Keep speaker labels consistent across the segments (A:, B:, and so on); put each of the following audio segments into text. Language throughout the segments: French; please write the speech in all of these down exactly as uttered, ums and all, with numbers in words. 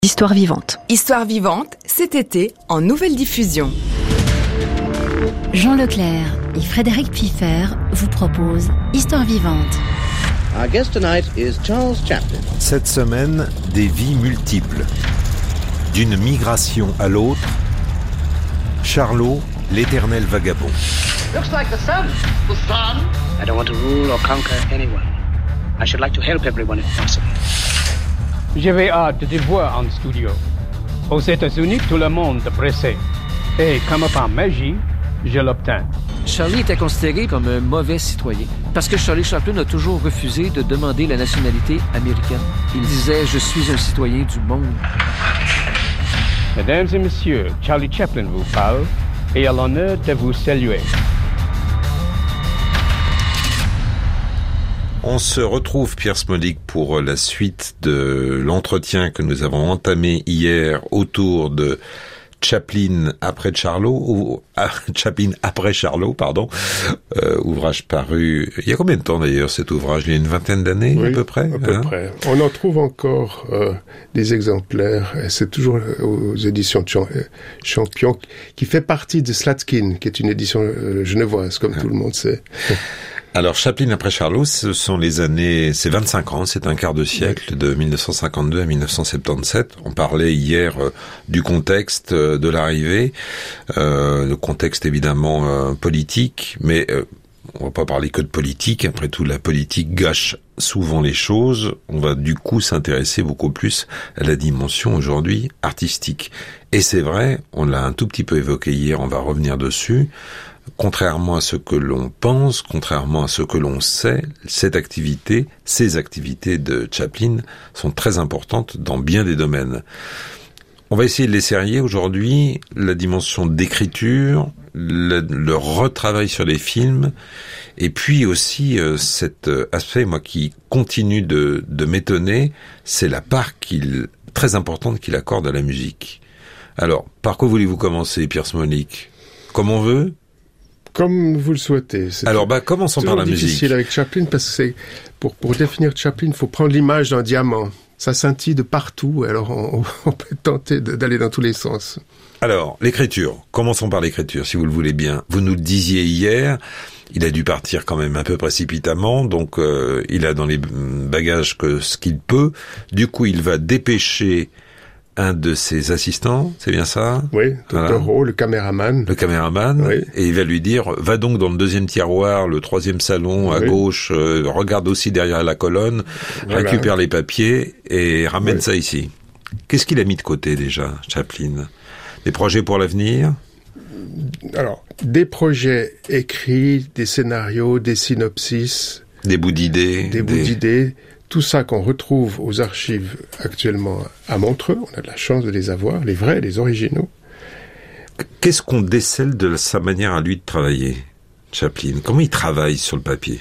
A: Histoire vivante.
B: Histoire vivante, cet été, en nouvelle diffusion.
C: Jean Leclerc et Frédéric Piffer vous proposent Histoire vivante.
D: Our guest tonight is Charles Chaplin.
E: Cette semaine, des vies multiples. D'une migration à l'autre, Charlot, l'éternel vagabond.
F: Looks like the sun. The sun?
G: I don't want to rule or conquer anyone. I should like to help everyone if possible.
H: J'avais hâte de te voir en studio. Aux États-Unis, tout le monde est pressé. Et comme par magie, je l'obtiens.
I: Charlie était considéré comme un mauvais citoyen parce que Charlie Chaplin a toujours refusé de demander la nationalité américaine. Il disait « Je suis un citoyen du monde ».
H: Mesdames et messieurs, Charlie Chaplin vous parle et a l'honneur de vous saluer.
E: On se retrouve, Pierre Smolnik, pour la suite de l'entretien que nous avons entamé hier autour de Chaplin après Charlot, ou ah, Chaplin après Charlot, pardon, euh, ouvrage paru. Il y a combien de temps d'ailleurs cet ouvrage? Il y a une vingtaine d'années,
J: oui,
E: à peu près.
J: À peu
E: hein
J: près. On en trouve encore euh, des exemplaires. C'est toujours aux éditions Champion, qui fait partie de Slatkin, qui est une édition euh, genevoise, comme ah. tout le monde sait.
E: Alors, Chaplin après Charlot, ce sont les années, c'est vingt-cinq ans, c'est un quart de siècle, de mille neuf cent cinquante-deux à mille neuf cent soixante-dix-sept. On parlait hier euh, du contexte euh, de l'arrivée, euh, le contexte évidemment euh, politique, mais euh, on va pas parler que de politique. Après tout, la politique gâche souvent les choses. On va du coup s'intéresser beaucoup plus à la dimension aujourd'hui artistique. Et c'est vrai, on l'a un tout petit peu évoqué hier, on va revenir dessus. Contrairement à ce que l'on pense, contrairement à ce que l'on sait, cette activité, ces activités de Chaplin sont très importantes dans bien des domaines. On va essayer de les serrer aujourd'hui, la dimension d'écriture, le, le retravail sur les films, et puis aussi euh, cet aspect, moi, qui continue de, de m'étonner, c'est la part qu'il, très importante qu'il accorde à la musique. Alors, par quoi voulez-vous commencer, Pierre Smolnik? Comme on veut?
J: Comme vous le souhaitez. C'est
E: Alors, bah, commençons par la musique. C'est
J: difficile avec Chaplin parce que c'est, pour, pour définir Chaplin, il faut prendre l'image d'un diamant. Ça scintille de partout, alors on, on peut tenter de, d'aller dans tous les sens.
E: Alors, l'écriture. Commençons par l'écriture, si vous le voulez bien. Vous nous le disiez hier, il a dû partir quand même un peu précipitamment, donc euh, il a dans les bagages que ce qu'il peut. Du coup, il va dépêcher un de ses assistants, c'est bien ça?
J: Oui, Docteur Rowe, le caméraman.
E: Le caméraman, oui. Et il va lui dire, va donc dans le deuxième tiroir, le troisième salon, à oui. gauche, euh, regarde aussi derrière la colonne, voilà. Récupère les papiers et ramène oui. ça ici. Qu'est-ce qu'il a mis de côté déjà, Chaplin? Des projets pour l'avenir?
J: Alors, des projets écrits, des scénarios, des synopsis.
E: Des bouts d'idées.
J: Des bouts des... d'idées. Tout ça qu'on retrouve aux archives actuellement à Montreux, on a de la chance de les avoir, les vrais, les originaux.
E: Qu'est-ce qu'on décèle de sa manière à lui de travailler, Chaplin? Comment il travaille sur le papier?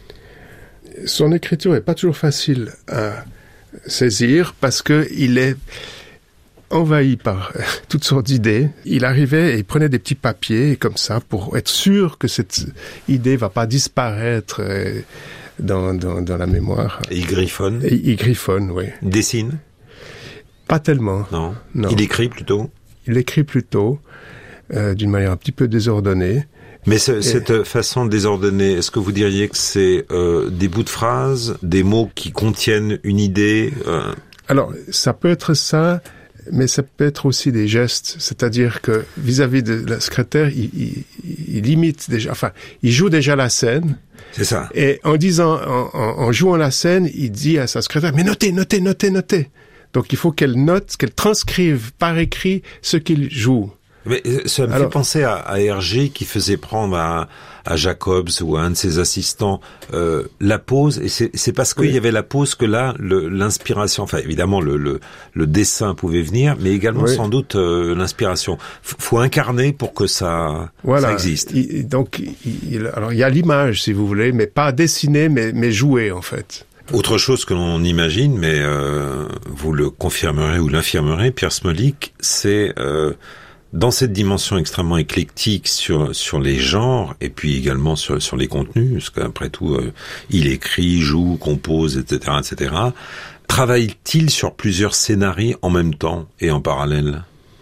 J: Son écriture n'est pas toujours facile à saisir parce qu'il est envahi par toutes sortes d'idées. Il arrivait et il prenait des petits papiers comme ça pour être sûr que cette idée ne va pas disparaître Dans, dans, dans la mémoire.
E: Et il griffonne?
J: Et il griffonne, oui.
E: Il dessine?
J: Pas tellement.
E: Non.
J: non.
E: Il écrit plutôt?
J: Il écrit plutôt, euh, d'une manière un petit peu désordonnée.
E: Mais ce,
J: et...
E: cette façon désordonnée, est-ce que vous diriez que c'est euh, des bouts de phrases, des mots qui contiennent une idée euh...
J: Alors, ça peut être ça, mais ça peut être aussi des gestes. C'est-à-dire que vis-à-vis de la secrétaire, il, il, il imite déjà, enfin, il joue déjà la scène.
E: C'est ça.
J: Et en disant, en, en, en jouant la scène, il dit à sa secrétaire, mais notez, notez, notez, notez. Donc il faut qu'elle note, qu'elle transcrive par écrit ce qu'il joue.
E: Mais ça me Alors, fait penser à, à Hergé qui faisait prendre à, à Jacobs ou à un de ses assistants euh, la pause, et c'est, c'est parce qu'il oui. y avait la pause que là, le, l'inspiration, enfin évidemment le, le, le dessin pouvait venir, mais également oui. sans doute euh, l'inspiration. F- faut incarner pour que ça,
J: voilà.
E: ça existe.
J: Il, donc, il, alors il y a l'image, si vous voulez, mais pas dessinée, mais, mais jouée en fait.
E: Autre chose que l'on imagine, mais euh, vous le confirmerez ou l'infirmerez, Pierre Smolnik, c'est euh, dans cette dimension extrêmement éclectique sur sur les genres et puis également sur sur les contenus, parce qu'après tout, euh, il écrit, joue, compose, et cetera, et cetera. Travaille-t-il sur plusieurs scénarios en même temps et en parallèle?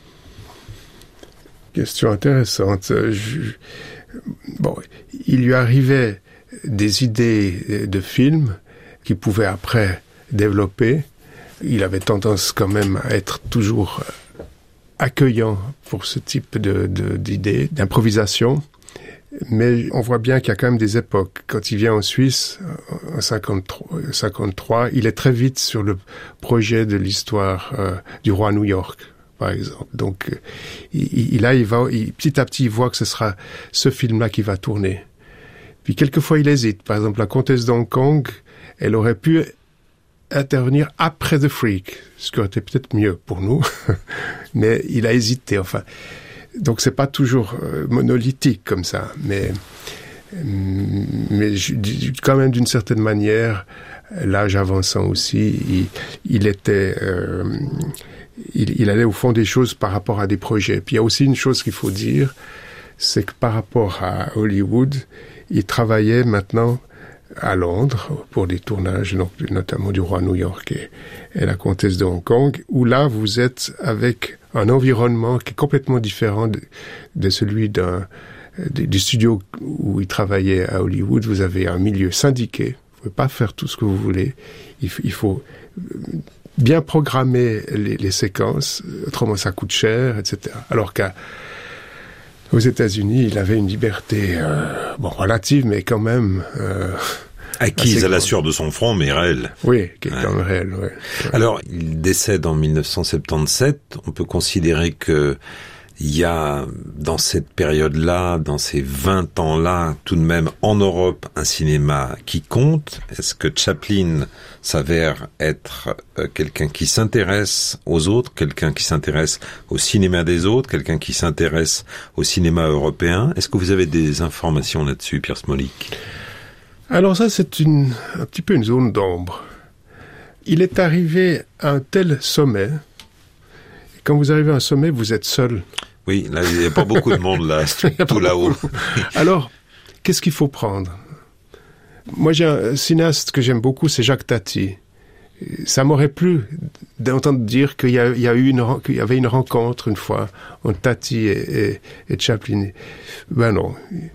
J: Question intéressante. Je... Bon, il lui arrivait des idées de films qu'il pouvait après développer. Il avait tendance quand même à être toujours accueillant pour ce type de, de, d'idées, d'improvisation. Mais on voit bien qu'il y a quand même des époques. Quand il vient en Suisse, en cinquante-trois, cinquante-trois, il est très vite sur le projet de l'histoire euh, du roi New York, par exemple. Donc, euh, il, il, là, il va, il, petit à petit, il voit que ce sera ce film-là qui va tourner. Puis, quelquefois, il hésite. Par exemple, la comtesse d'Hong Kong, elle aurait pu intervenir après The Freak, ce qui aurait été peut-être mieux pour nous. Mais il a hésité, enfin... Donc c'est pas toujours euh, monolithique comme ça, mais mais je, quand même d'une certaine manière, l'âge avançant aussi, il, il était, euh, il, il allait au fond des choses par rapport à des projets. Puis il y a aussi une chose qu'il faut dire, c'est que par rapport à Hollywood, il travaillait maintenant à Londres pour des tournages, donc, notamment du roi New York et, et la comtesse de Hong Kong, où là vous êtes avec un environnement qui est complètement différent de, de celui d'un, de, du studio où il travaillait à Hollywood. Vous avez un milieu syndiqué, vous pouvez pas faire tout ce que vous voulez, il, il faut bien programmer les, les séquences, autrement ça coûte cher, et cetera. Alors qu'à aux États-Unis, il avait une liberté, euh, bon, relative, mais quand même... Euh,
E: acquise à la sueur de son front, mais réelle.
J: Oui, qui est
E: ouais.
J: quand même réelle, ouais.
E: Alors, il décède en dix-neuf cent soixante-dix-sept. On peut considérer que il y a, dans cette période-là, dans ces vingt ans-là, tout de même, en Europe, un cinéma qui compte. Est-ce que Chaplin s'avère être euh, quelqu'un qui s'intéresse aux autres, quelqu'un qui s'intéresse au cinéma des autres, quelqu'un qui s'intéresse au cinéma européen? Est-ce que vous avez des informations là-dessus, Pierre Smolik?
J: Alors ça, c'est une, un petit peu une zone d'ombre. Il est arrivé à un tel sommet. Quand vous arrivez à un sommet, vous êtes seul.
E: Oui, là, il n'y a pas beaucoup de monde, là, tout là-haut.
J: Alors, qu'est-ce qu'il faut prendre? Moi, j'ai un cinéaste que j'aime beaucoup, c'est Jacques Tati. Ça m'aurait plu d'entendre dire qu'il y, a, il y, a eu une, qu'il y avait une rencontre une fois entre Tati et, et, et Chaplin. Ben non.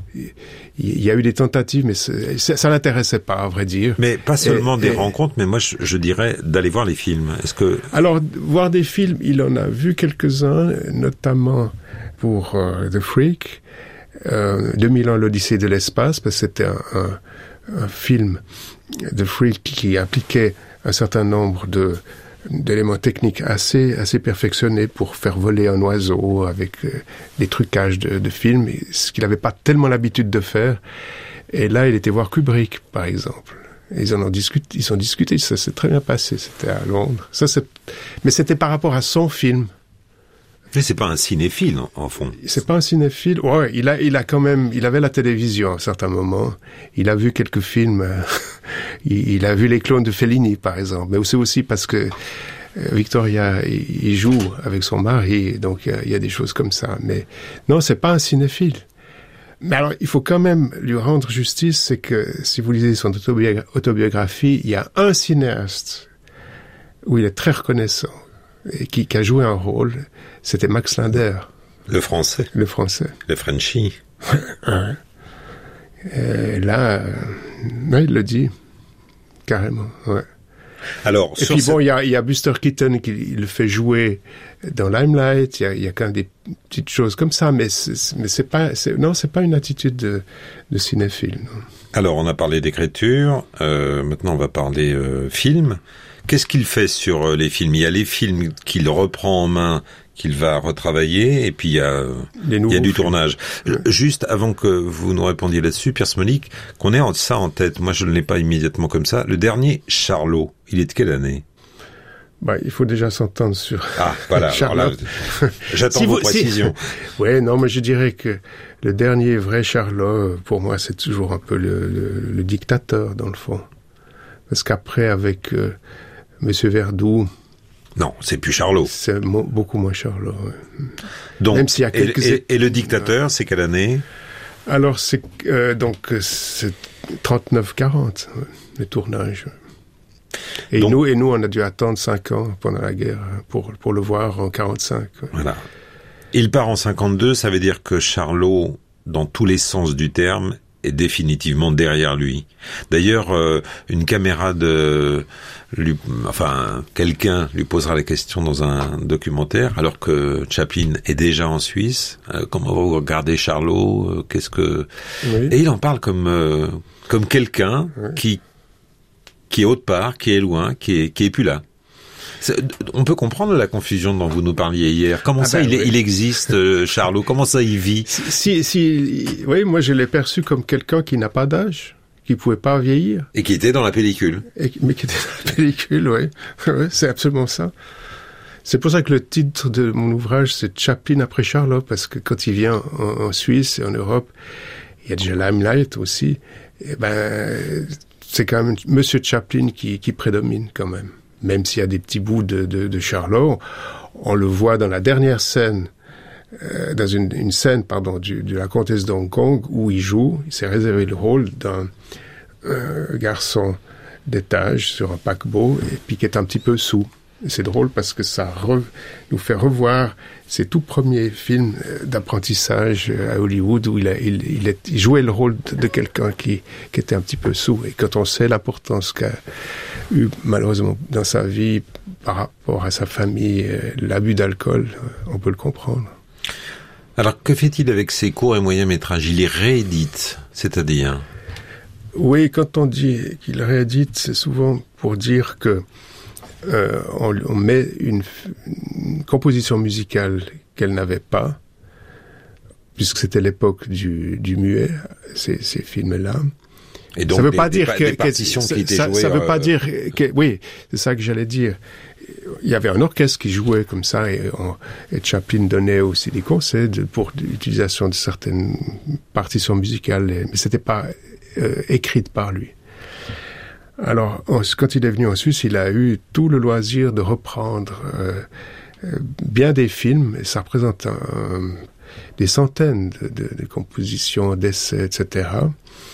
J: Il y a eu des tentatives, mais c'est, ça l'intéressait pas, à vrai dire.
E: Mais pas seulement et, des
J: et,
E: rencontres, mais moi je, je dirais d'aller voir les films. Est-ce que
J: alors voir des films, il en a vu quelques-uns, notamment pour euh, The Freak, euh, deux mille ans l'Odyssée de l'espace, parce que c'était un, un, un film The Freak qui impliquait un certain nombre de d'éléments techniques assez assez perfectionnés pour faire voler un oiseau avec euh, des trucages de, de films, ce qu'il n'avait pas tellement l'habitude de faire. Et là, il était voir Kubrick, par exemple. Et ils en ont discuté, ils ont discuté, ça s'est très bien passé. C'était à Londres. Ça, c'est... Mais c'était par rapport à son film.
E: Mais c'est pas un cinéphile, en, en fond.
J: C'est pas un cinéphile. Ouais, il a, il a quand même, il avait la télévision à un certain moment. Il a vu quelques films. Euh, il, il a vu les clones de Fellini, par exemple. Mais c'est aussi parce que euh, Victoria, il, il joue avec son mari, donc il y, y a des choses comme ça. Mais non, c'est pas un cinéphile. Mais alors, il faut quand même lui rendre justice, c'est que si vous lisez son autobiogra- autobiographie, il y a un cinéaste où il est très reconnaissant et qui, qui a joué un rôle. C'était Max Linder.
E: Le français.
J: Le français.
E: Le Frenchie.
J: Et là, euh, ouais, il le dit. Carrément, ouais.
E: Alors,
J: et puis bon, il y a, y a Buster Keaton qui il le fait jouer dans Limelight. Il y a, y a quand même des petites choses comme ça, mais c'est, mais c'est pas, c'est, non, c'est pas une attitude de, de cinéphile. Non.
E: Alors, on a parlé d'écriture. Euh, maintenant, on va parler euh, film. Qu'est-ce qu'il fait sur euh, les films? Il y a les films qu'il reprend en main, qu'il va retravailler, et puis il y a, il y a du tournage. Ouais. Juste avant que vous nous répondiez là-dessus, Pierre Smolik, qu'on ait ça en tête, moi je ne l'ai pas immédiatement comme ça, le dernier Charlot, il est de quelle année?
J: Bah, il faut déjà s'entendre sur
E: ah, voilà. Charlot. Là, j'attends si vos vous, précisions.
J: Si... Oui, non, mais je dirais que le dernier vrai Charlot, pour moi, c'est toujours un peu le, le, le dictateur, dans le fond. Parce qu'après, avec euh, Monsieur Verdoux,
E: non, c'est plus Charlot.
J: C'est mo- beaucoup moins Charlot. Ouais.
E: Donc,
J: même s'il y a quelques...
E: et, et, et le dictateur, euh, c'est quelle année?
J: Alors, c'est euh, donc c'est trente-neuf quarante, ouais, le tournage. Et
E: Donc,
J: nous, et nous, on a dû attendre cinq ans pendant la guerre pour pour le voir en quarante-cinq. Ouais.
E: Voilà. Il part en cinquante-deux, ça veut dire que Charlot, dans tous les sens du terme, est définitivement derrière lui. D'ailleurs, euh, une caméra de, lui, enfin, quelqu'un lui posera la question dans un documentaire, alors que Chaplin est déjà en Suisse. Euh, comment vous regardez Charlot euh, Qu'est-ce que oui. Et il en parle comme euh, comme quelqu'un oui. qui qui est autre part, qui est loin, qui est qui est plus là. C'est, on peut comprendre la confusion dont vous nous parliez hier. Comment ah ça, ben, il, oui. il existe, euh, Charlot? Comment ça, il vit?
J: Si, si, oui, moi, je l'ai perçu comme quelqu'un qui n'a pas d'âge, qui pouvait pas vieillir.
E: Et qui était dans la pellicule.
J: Et, mais qui était dans la pellicule, oui. oui. C'est absolument ça. C'est pour ça que le titre de mon ouvrage, c'est Chaplin après Charlot, parce que quand il vient en, en Suisse et en Europe, il y a déjà Limelight aussi. Et ben, c'est quand même Monsieur Chaplin qui, qui prédomine quand même. Même s'il y a des petits bouts de, de, de Charlot, on le voit dans la dernière scène, euh, dans une, une scène, pardon, du, de la comtesse de Hong Kong, où il joue, il s'est réservé le rôle d'un euh, garçon d'étage sur un paquebot, et puis qui est un petit peu saoul. Et c'est drôle parce que ça re, nous fait revoir ses tout premiers films d'apprentissage à Hollywood où il, a, il, il, est, il jouait le rôle de, de quelqu'un qui, qui était un petit peu sourd. Et quand on sait l'importance qu'a eu malheureusement dans sa vie par rapport à sa famille, l'abus d'alcool, on peut le comprendre.
E: Alors que fait-il avec ses courts et moyens métrages? Il les réédite, c'est-à-dire?
J: Oui, quand on dit qu'il réédite, c'est souvent pour dire que Euh, on, on met une, une composition musicale qu'elle n'avait pas, puisque c'était l'époque du, du muet, ces, ces films-là.
E: Et donc,
J: ça veut
E: des,
J: pas
E: des,
J: dire
E: des,
J: que,
E: des partitions
J: que
E: qui étaient
J: ça,
E: jouées.
J: Ça veut
E: euh,
J: pas dire que, oui, c'est ça que j'allais dire. Il y avait un orchestre qui jouait comme ça, et, on, et Chaplin donnait aussi des conseils de, pour l'utilisation de certaines partitions musicales, mais c'était pas euh, écrite par lui. Alors, quand il est venu en Suisse, il a eu tout le loisir de reprendre euh, euh, bien des films, et ça représente un, des centaines de, de, de compositions, d'essais, et cetera,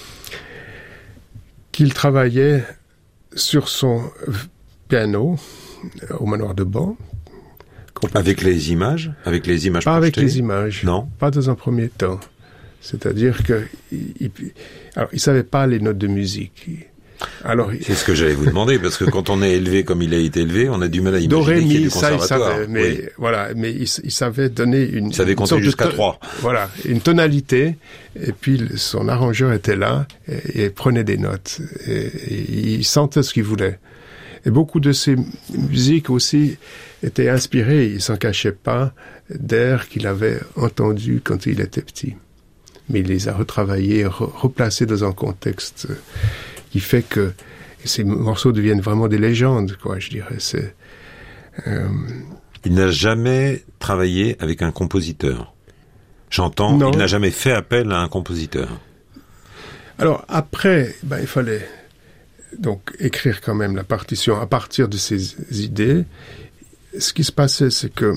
J: qu'il travaillait sur son piano au manoir de Ban.
E: Avec les images? Avec les images
J: Pas
E: projetées?
J: Avec les images.
E: Non.
J: Pas dans un premier temps. C'est-à-dire que il, il, alors, il savait pas les notes de musique. Alors,
E: c'est ce que j'allais vous demander, parce que quand on est élevé comme il a été élevé, on a du mal à imaginer qu'il y ait du conservatoire.
J: Ça, il savait, mais
E: oui.
J: voilà, mais il, il savait donner une.
E: Il savait compter jusqu'à trois.
J: Voilà, une tonalité, et puis son arrangeur était là et, et prenait des notes. Et, et il sentait ce qu'il voulait. Et beaucoup de ses musiques aussi étaient inspirées, il s'en cachait pas, d'airs qu'il avait entendus quand il était petit. Mais il les a retravaillés, re, replacés dans un contexte qui fait que ces morceaux deviennent vraiment des légendes, quoi, je dirais. C'est, euh...
E: Il n'a jamais travaillé avec un compositeur. J'entends, non. Il n'a jamais fait appel à un compositeur.
J: Alors, après, ben, il fallait donc écrire quand même la partition à partir de ses idées. Ce qui se passait, c'est que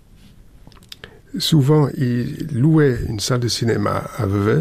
J: souvent, il louait une salle de cinéma à Vevey.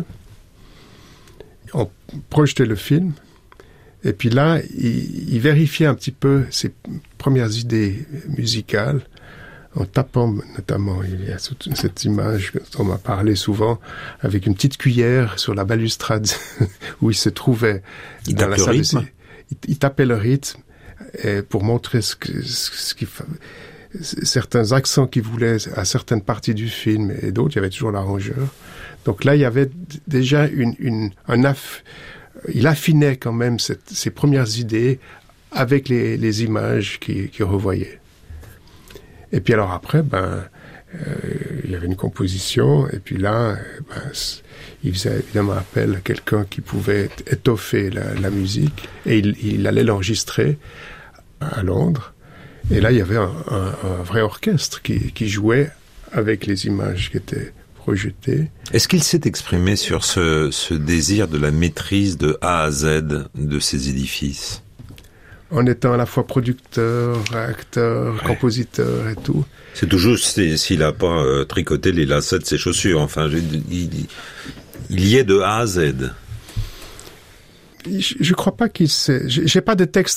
J: On projetait le film. Et puis là, il, il vérifiait un petit peu ses premières idées musicales en tapant notamment, il y a cette image dont on m'a parlé souvent, avec une petite cuillère sur la balustrade où il se trouvait
E: il
J: dans la salle.
E: Rythme.
J: Il, il tapait le rythme et pour montrer ce que, ce, ce qu'il certains accents qu'il voulait à certaines parties du film et d'autres, il y avait toujours l'arrangeur. Donc là, il y avait déjà une, une, un aff, il affinait quand même cette, ses premières idées avec les, les images qu'il, qu'il revoyait. Et puis alors après, ben, euh, il y avait une composition, et puis là, ben, il faisait évidemment appel à quelqu'un qui pouvait étoffer la, la musique, et il, il allait l'enregistrer à Londres. Et là, il y avait un, un, un vrai orchestre qui, qui jouait avec les images qui étaient projetées.
E: Est-ce qu'il s'est exprimé sur ce, ce désir de la maîtrise de A à Z de ces édifices ?
J: En étant à la fois producteur, acteur, ouais. compositeur et tout.
E: C'est toujours s'il n'a pas euh, tricoté les lacets de ses chaussures. Enfin, je, il, il y est de A à Z.
J: Je ne crois pas qu'il sait. J'ai pas de texte en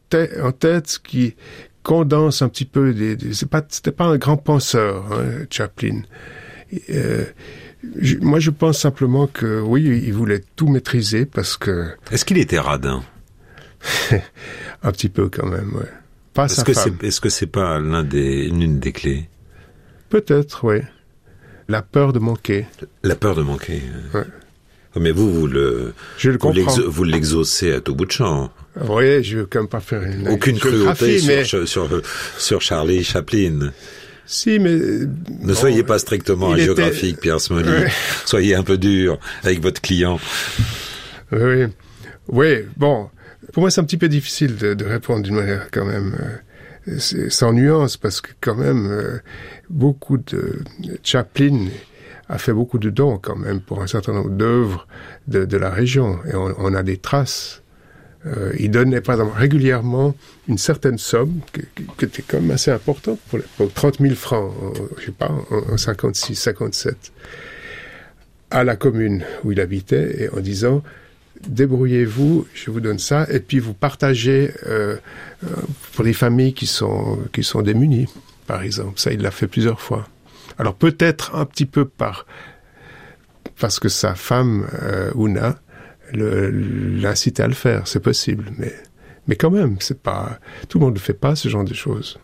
J: tête, en tête qui condense un petit peu des, des c'est pas, c'était pas un grand penseur, hein, Chaplin. Euh, je, moi, je pense simplement que, oui, il voulait tout maîtriser parce que...
E: Est-ce qu'il était radin?
J: Un petit peu quand même, ouais. Pas
E: Est-ce
J: sa
E: que
J: femme.
E: c'est, est-ce que c'est pas l'un des, l'une des clés?
J: Peut-être, oui. La peur de manquer.
E: La peur de manquer.
J: Ouais.
E: Mais vous, vous le,
J: je le
E: vous,
J: l'exo-
E: vous l'exaucez à tout bout de champ.
J: Oui, je veux quand même pas faire une...
E: Aucune cruauté
J: mais...
E: sur, sur, sur Charlie Chaplin.
J: Si, mais...
E: Ne
J: bon,
E: soyez pas strictement géographique,
J: était...
E: Pierre Smolny.
J: Ouais.
E: Soyez un peu dur avec votre client.
J: Oui, oui, bon... Pour moi, c'est un petit peu difficile de, de répondre d'une manière quand même euh, sans nuance, parce que quand même, euh, beaucoup de... Chaplin a fait beaucoup de dons quand même pour un certain nombre d'œuvres de, de la région, et on, on a des traces. Euh, il donnait, par exemple, régulièrement une certaine somme, qui, qui était quand même assez importante pour l'époque, trente mille francs, en, je sais pas, en, en cinquante-six, cinquante-sept, à la commune où il habitait, et en disant... débrouillez-vous, je vous donne ça, et puis vous partagez euh, euh, pour les familles qui sont qui sont démunies, par exemple. Ça, il l'a fait plusieurs fois. Alors peut-être un petit peu par parce que sa femme euh, Una le, l'incitait à le faire, c'est possible, mais mais quand même, c'est pas tout le monde ne fait pas ce genre de choses.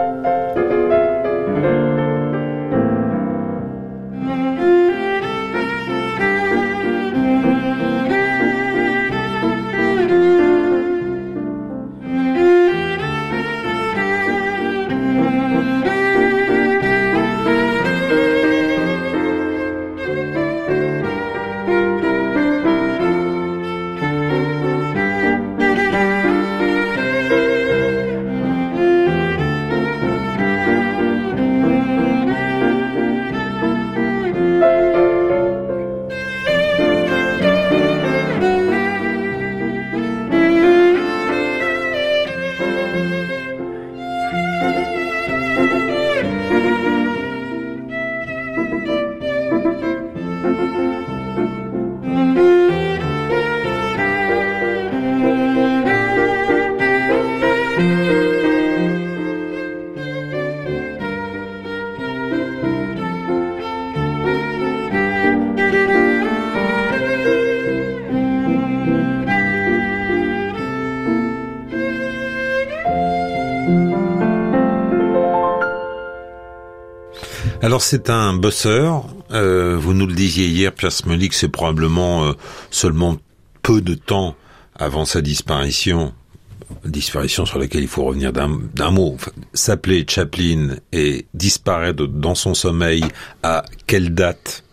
E: Alors c'est un bosseur, euh, vous nous le disiez hier, Pierre Smolny, que c'est probablement euh, seulement peu de temps avant sa disparition, disparition sur laquelle il faut revenir d'un, d'un mot, enfin, s'appeler Chaplin et disparaître dans son sommeil à quelle date?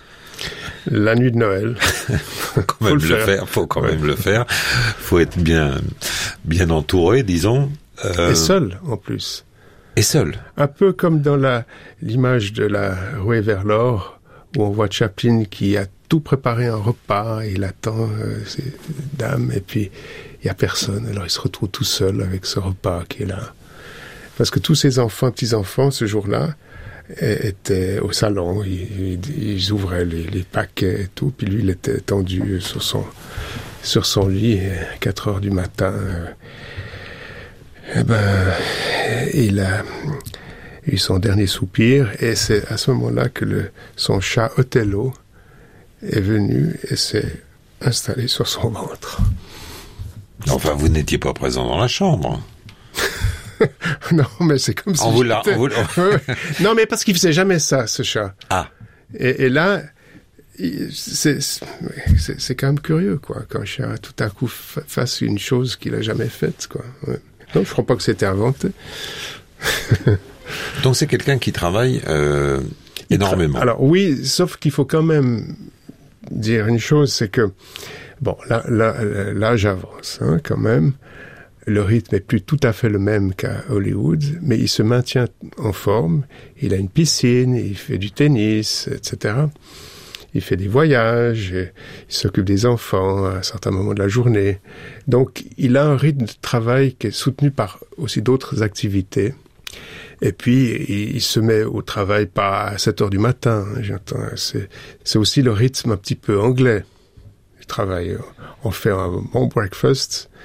J: La nuit de Noël.
E: Faut quand même
J: faut
E: le
J: le
E: faire.
J: faire.
E: Faut quand
J: ouais.
E: même le faire. Faut être bien, bien entouré, disons. Euh...
J: Et seul, en plus.
E: Et seul.
J: Un peu comme dans la, l'image de la Rouée vers l'or, où on voit Chaplin qui a tout préparé un repas, et il attend euh, ces dames, et puis il n'y a personne. Alors il se retrouve tout seul avec ce repas qui est là. Parce que tous ses enfants, petits-enfants, ce jour-là, étaient au salon. Ils, ils, ils ouvraient les, les paquets et tout, puis lui, il était tendu sur son, sur son lit, à quatre heures du matin. Eh ben, il a eu son dernier soupir, et c'est à ce moment-là que le, son chat Othello est venu et s'est installé sur son ventre.
E: Enfin, vous n'étiez pas présent dans la chambre.
J: Non, mais c'est comme si...
E: On vous l'a... On vous l'a...
J: Non, mais parce qu'il faisait jamais ça, ce chat.
E: Ah.
J: Et, et là, c'est, c'est, c'est quand même curieux, quoi, qu'un chat, tout à coup, fasse une chose qu'il a jamais faite, quoi. Ouais. Non, je crois pas que c'était inventé.
E: Donc c'est quelqu'un qui travaille euh, énormément.
J: Alors oui, sauf qu'il faut quand même dire une chose, c'est que, bon, là, là, l'âge avance, hein, quand même. Le rythme est plus tout à fait le même qu'à Hollywood, mais il se maintient en forme. Il a une piscine, il fait du tennis, et cetera. Il fait des voyages, il s'occupe des enfants à un certain moment de la journée. Donc, il a un rythme de travail qui est soutenu par aussi d'autres activités. Et puis, il, il se met au travail pas à sept heures du matin, hein, j'entends. C'est, c'est aussi le rythme un petit peu anglais du travail. On fait un bon breakfast,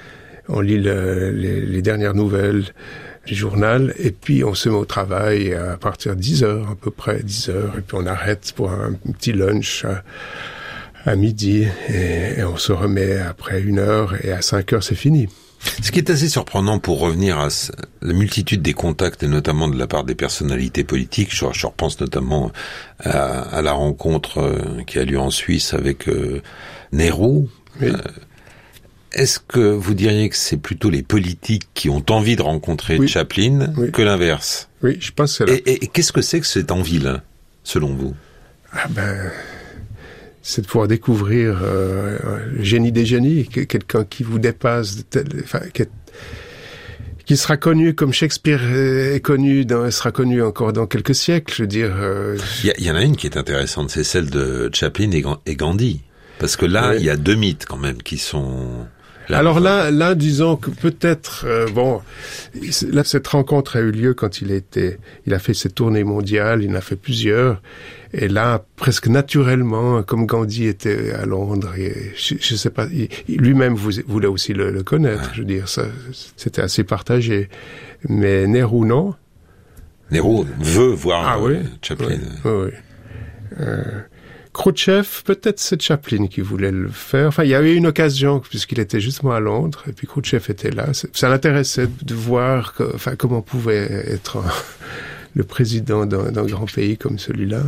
J: on lit le, les, les dernières nouvelles du journal, et puis on se met au travail à partir de dix heures, à peu près dix heures, et puis on arrête pour un petit lunch à, à midi, et, et on se remet après une heure, et à cinq heures c'est fini.
E: Ce qui est assez surprenant pour revenir à la multitude des contacts, et notamment de la part des personnalités politiques, je, je repense notamment à, à la rencontre euh, qui a lieu en Suisse avec euh, Nehru.
J: Oui.
E: Euh, est-ce que vous diriez que c'est plutôt les politiques qui ont envie de rencontrer oui. Chaplin oui. que l'inverse?
J: Oui, je pense que c'est là.
E: Et, et, et qu'est-ce que c'est que cette envie-là, selon vous?
J: Ah ben... c'est de pouvoir découvrir euh, le génie des génies, quelqu'un qui vous dépasse, de tel, enfin, qui, est, qui sera connu comme Shakespeare est connu, dans, sera connu encore dans quelques siècles, je veux dire. Euh,
E: il y, y en a une qui est intéressante, c'est celle de Chaplin et, et Gandhi, parce que là, oui. il y a deux mythes quand même qui sont... Là,
J: Alors
E: enfin...
J: là, là, disons que peut-être, euh, bon, là, cette rencontre a eu lieu quand il était, il a fait ses tournées mondiales, il en a fait plusieurs, et là, presque naturellement, comme Gandhi était à Londres, et je, je sais pas, il, lui-même voulait aussi le, le connaître, ouais. je veux dire, ça, c'était assez partagé. Mais Nehru, non.
E: Nehru veut voir
J: ah,
E: euh,
J: oui.
E: Chaplin.
J: Oui, oui, oui. Euh, Khrouchtchev, peut-être c'est Chaplin qui voulait le faire. Enfin, il y avait une occasion, puisqu'il était justement à Londres, et puis Khrouchtchev était là. Ça l'intéressait de voir que, enfin, comment pouvait être un, le président d'un, d'un grand pays comme celui-là.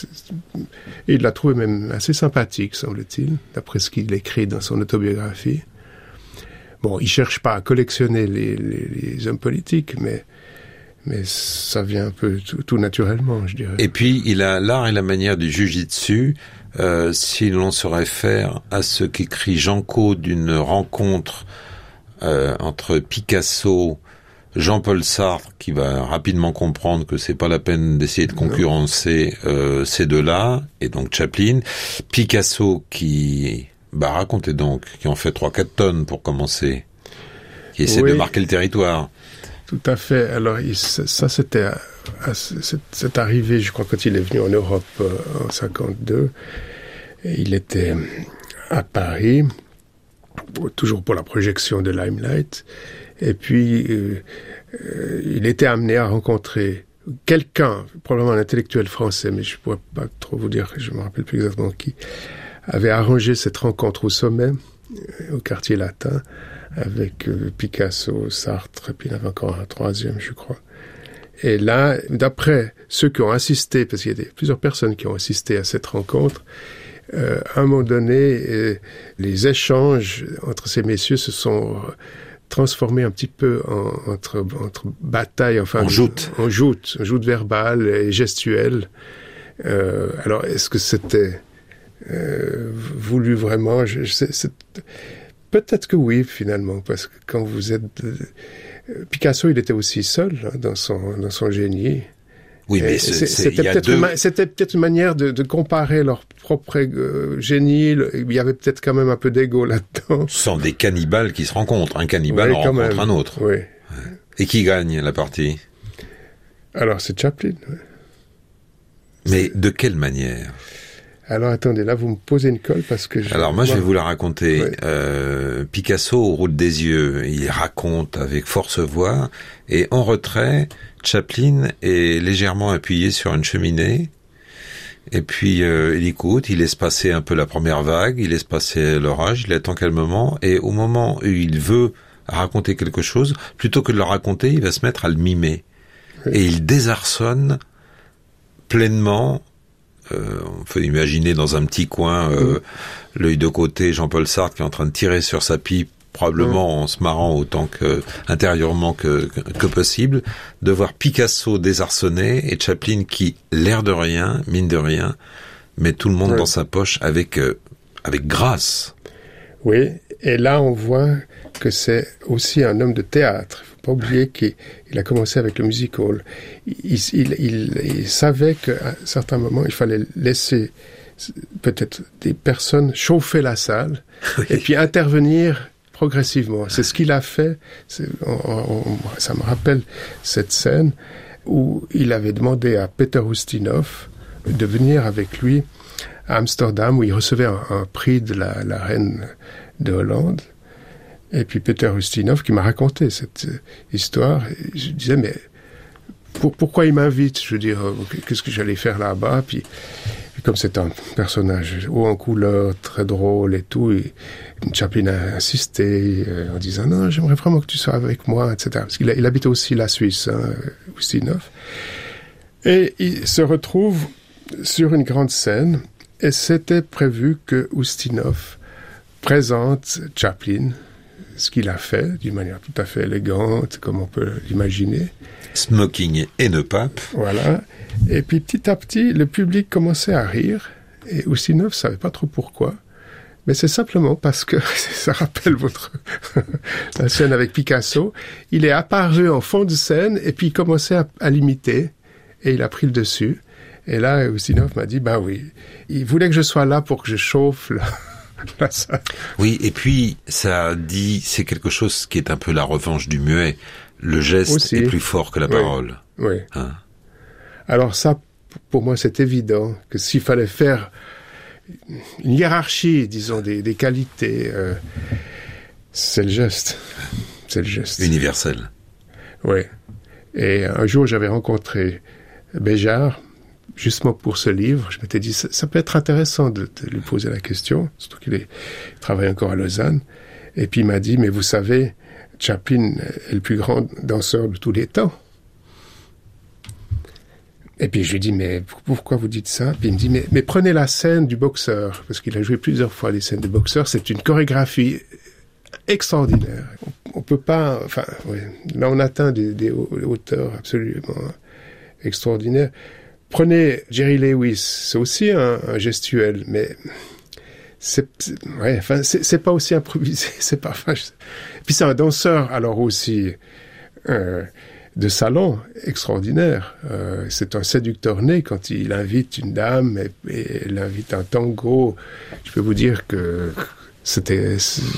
J: Et il l'a trouvé même assez sympathique, semble-t-il, d'après ce qu'il écrit dans son autobiographie. Bon, il cherche pas à collectionner les, les, les hommes politiques, mais... mais ça vient un peu tout, tout naturellement, je dirais.
E: Et puis, il a l'art et la manière du jujitsu. Euh, si l'on se réfère à ce qu'écrit Jean Cau d'une rencontre euh, entre Picasso, Jean-Paul Sartre, qui va rapidement comprendre que c'est pas la peine d'essayer de concurrencer euh, ces deux-là, et donc Chaplin. Picasso qui, bah racontez donc, qui en fait trois quatre tonnes pour commencer, qui essaie oui. de marquer le territoire.
J: Tout à fait. Alors, il, ça, c'était à, à, c'est, c'est arrivé, je crois, quand il est venu en Europe euh, en cinquante-deux. Et il était à Paris, pour, toujours pour la projection de Limelight. Et puis, euh, euh, il était amené à rencontrer quelqu'un, probablement un intellectuel français, mais je ne pourrais pas trop vous dire, je ne me rappelle plus exactement qui, avait arrangé cette rencontre au sommet, euh, au quartier latin, avec euh, Picasso, Sartre, et puis il y en avait encore un troisième, je crois. Et là, d'après ceux qui ont assisté, parce qu'il y a des, plusieurs personnes qui ont assisté à cette rencontre, euh, à un moment donné, euh, les échanges entre ces messieurs se sont transformés un petit peu en, entre, entre batailles, enfin...
E: En joute.
J: En joute, en joute verbale et gestuelle. Euh, alors, est-ce que c'était euh, voulu vraiment? je, je sais, c'est, Peut-être que oui, finalement, parce que quand vous êtes... Euh, Picasso, il était aussi seul hein, dans, son, dans son génie.
E: Oui, mais c'est, c'est,
J: c'était, peut-être deux... une, c'était peut-être une manière de, de comparer leur propre euh, génie. Il y avait peut-être quand même un peu d'ego là-dedans.
E: Ce sont des cannibales qui se rencontrent. Un cannibale oui, en rencontre même. un autre.
J: Oui.
E: Et qui gagne la partie?
J: Alors, c'est Chaplin. Oui.
E: Mais
J: c'est...
E: de quelle manière?
J: Alors attendez, là vous me posez une colle parce que... Je...
E: Alors moi je vais vous la raconter.
J: Oui.
E: Euh, Picasso roule des yeux, il raconte avec force voix, et en retrait, Chaplin est légèrement appuyé sur une cheminée, et puis euh, il écoute, il laisse passer un peu la première vague, il laisse passer l'orage, il attend calmement, et au moment où il veut raconter quelque chose, plutôt que de le raconter, il va se mettre à le mimer. Oui. Et il désarçonne pleinement. Euh, on peut imaginer dans un petit coin euh, mmh. l'œil de côté Jean-Paul Sartre qui est en train de tirer sur sa pipe, probablement mmh. en se marrant autant que intérieurement que, que, que possible, de voir Picasso désarçonné et Chaplin qui, l'air de rien, mine de rien, met tout le monde mmh. dans sa poche avec euh, avec grâce.
J: Oui, et là on voit que c'est aussi un homme de théâtre. Il ne faut pas oublier qu'il il a commencé avec le music hall. Il, il, il, il savait qu'à un certain moment, il fallait laisser peut-être des personnes chauffer la salle oui. et puis intervenir progressivement. C'est ce qu'il a fait. C'est, on, on, ça me rappelle cette scène où il avait demandé à Peter Ustinov de venir avec lui à Amsterdam, où il recevait un, un prix de la, la reine de Hollande. Et puis Peter Ustinov qui m'a raconté cette euh, histoire. Et je disais, mais pour, pourquoi il m'invite? Je veux dire, euh, qu'est-ce que j'allais faire là-bas? Puis, puis comme c'est un personnage haut en couleur, très drôle et tout, et Chaplin a insisté euh, en disant, non, j'aimerais vraiment que tu sois avec moi, et cetera. Parce qu'il a, il habite aussi la Suisse, hein, Ustinov. Et il se retrouve sur une grande scène, et c'était prévu que Ustinov présente Chaplin, ce qu'il a fait, d'une manière tout à fait élégante, comme on peut l'imaginer.
E: Smoking et ne pape.
J: Voilà. Et puis petit à petit, le public commençait à rire, et Ustinov ne savait pas trop pourquoi. Mais c'est simplement parce que, ça rappelle votre la scène avec Picasso, il est apparu en fond de scène, et puis il commençait à, à l'imiter, et il a pris le dessus. Et là, Ustinov m'a dit, bah oui, il voulait que je sois là pour que je chauffe la, la salle.
E: Oui, et puis, ça dit, c'est quelque chose qui est un peu la revanche du muet. Le geste
J: Aussi.
E: est plus fort que la
J: Oui.
E: parole.
J: Oui.
E: Hein?
J: Alors ça, pour moi, c'est évident que s'il fallait faire une hiérarchie, disons, des, des qualités, euh, c'est le geste. C'est le geste.
E: Universel.
J: Oui. Et un jour, j'avais rencontré Béjart, justement pour ce livre. Je m'étais dit, ça, ça peut être intéressant de, de lui poser la question, surtout qu'il est, il travaille encore à Lausanne. Et puis il m'a dit, mais vous savez, Chaplin est le plus grand danseur de tous les temps. Et puis je lui dis, mais pourquoi vous dites ça? Puis il me dit, mais, mais prenez la scène du boxeur, parce qu'il a joué plusieurs fois les scènes de boxeur. C'est une chorégraphie extraordinaire. On, on peut pas, enfin, ouais, là on atteint des, des hauteurs absolument extraordinaires. Prenez Jerry Lewis, c'est aussi un, un gestuel, mais c'est, c'est ouais, enfin, c'est, c'est pas aussi improvisé, c'est pas. Enfin, je, puis c'est un danseur, alors aussi euh, de salon extraordinaire. Euh, c'est un séducteur né quand il invite une dame et, et il invite un tango. Je peux vous dire que c'était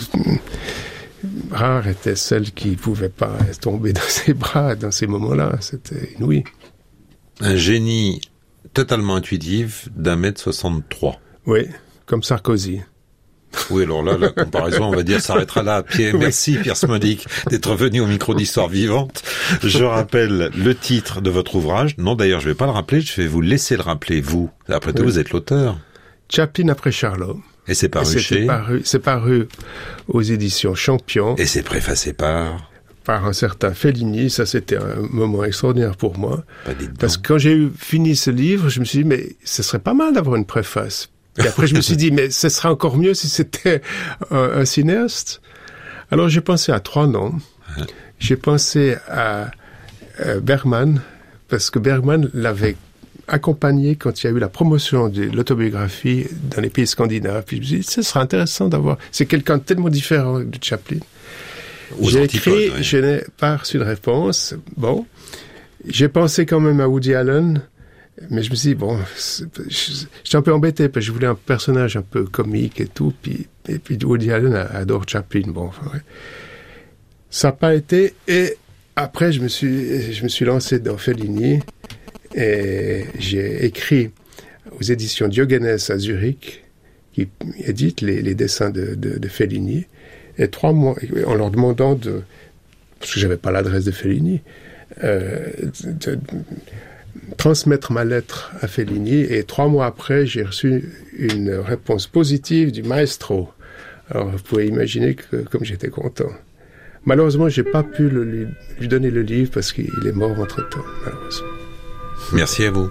J: rare était celle qui pouvait pas tomber dans ses bras dans ces moments-là. C'était inouï.
E: Un génie totalement intuitif d'un mètre soixante-trois.
J: Oui, comme Sarkozy.
E: Oui, alors là, la comparaison, on va dire, s'arrêtera là. Pierre, merci Pierre Smodic d'être venu au micro d'Histoire Vivante. Je rappelle le titre de votre ouvrage. Non, d'ailleurs, je ne vais pas le rappeler, je vais vous laisser le rappeler, vous. Après tout, oui. Vous êtes l'auteur.
J: Chaplin après Charlot.
E: Et c'est paru
J: Et
E: chez...
J: Paru, c'est paru aux éditions Champion.
E: Et c'est préfacé par...
J: par un certain Fellini. Ça, c'était un moment extraordinaire pour moi.
E: Pas
J: Parce que quand j'ai eu fini ce livre, je me suis dit, mais ce serait pas mal d'avoir une préface. Et après, je me suis dit, mais ce serait encore mieux si c'était un, un cinéaste. Alors, j'ai pensé à trois noms. J'ai pensé à euh, Bergman, parce que Bergman l'avait accompagné quand il y a eu la promotion de l'autobiographie dans les pays scandinaves. Puis je me suis dit, ce serait intéressant d'avoir... C'est quelqu'un de tellement différent de Chaplin.
E: Aux
J: J'ai
E: antipodes,
J: écrit,
E: oui.
J: je n'ai pas reçu de réponse. Bon. J'ai pensé quand même à Woody Allen, mais je me suis dit, bon, j'étais un peu embêté, parce que je voulais un personnage un peu comique et tout, puis, et puis Woody Allen adore Chaplin, bon, enfin, ouais. Ça n'a pas été, et après, je me suis, je me suis lancé dans Fellini, et j'ai écrit aux éditions Diogenes à Zurich, qui éditent les, les dessins de, de, de Fellini, et trois mois, en leur demandant de, parce que j'avais pas l'adresse de Fellini, euh, de, de transmettre ma lettre à Fellini, et trois mois après, j'ai reçu une réponse positive du maestro. Alors, vous pouvez imaginer que, comme j'étais content. Malheureusement, j'ai pas pu le, lui, lui donner le livre parce qu'il est mort entre-temps, malheureusement.
E: Merci à vous.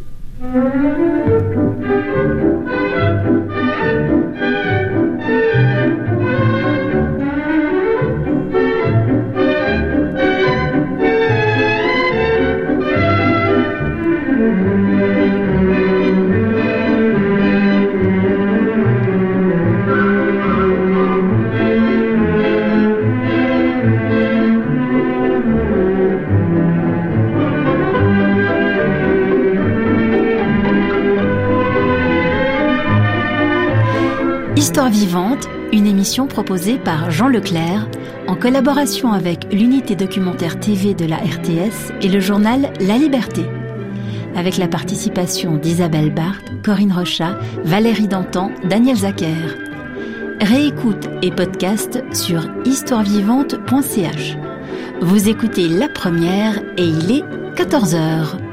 C: Histoire vivante, une émission proposée par Jean Leclerc en collaboration avec l'unité documentaire T V de la R T S et le journal La Liberté. Avec la participation d'Isabelle Barthes, Corinne Rochat, Valérie Dantan, Daniel Zacher. Réécoute et podcast sur histoire vivante point c h. Vous écoutez La Première et il est quatorze heures.